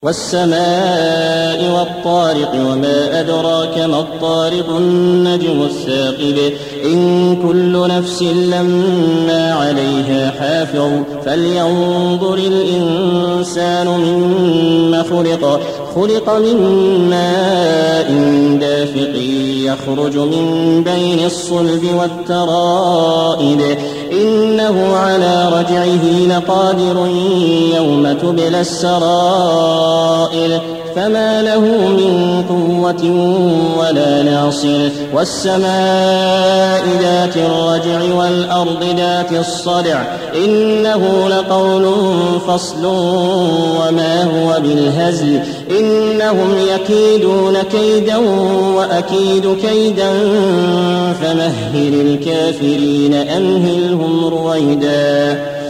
والسماء والطارق وما أدراك ما الطارق النجم الثاقب إن كل نفس لما عليها حافظ فلينظر الإنسان مما خلق من ماء دافق يخرج من بين الصلب والترائب إنه على رجعه لقادر يوم تبلى السرائر فما له من قوة ولا ناصر والسماء ذات الرجع والأرض ذات الصدع إنه لقول فصل وما هو بالهزل إنهم يكيدون كيدا وأكيد كيدا فمهل الكافرين أمهلهم رويدا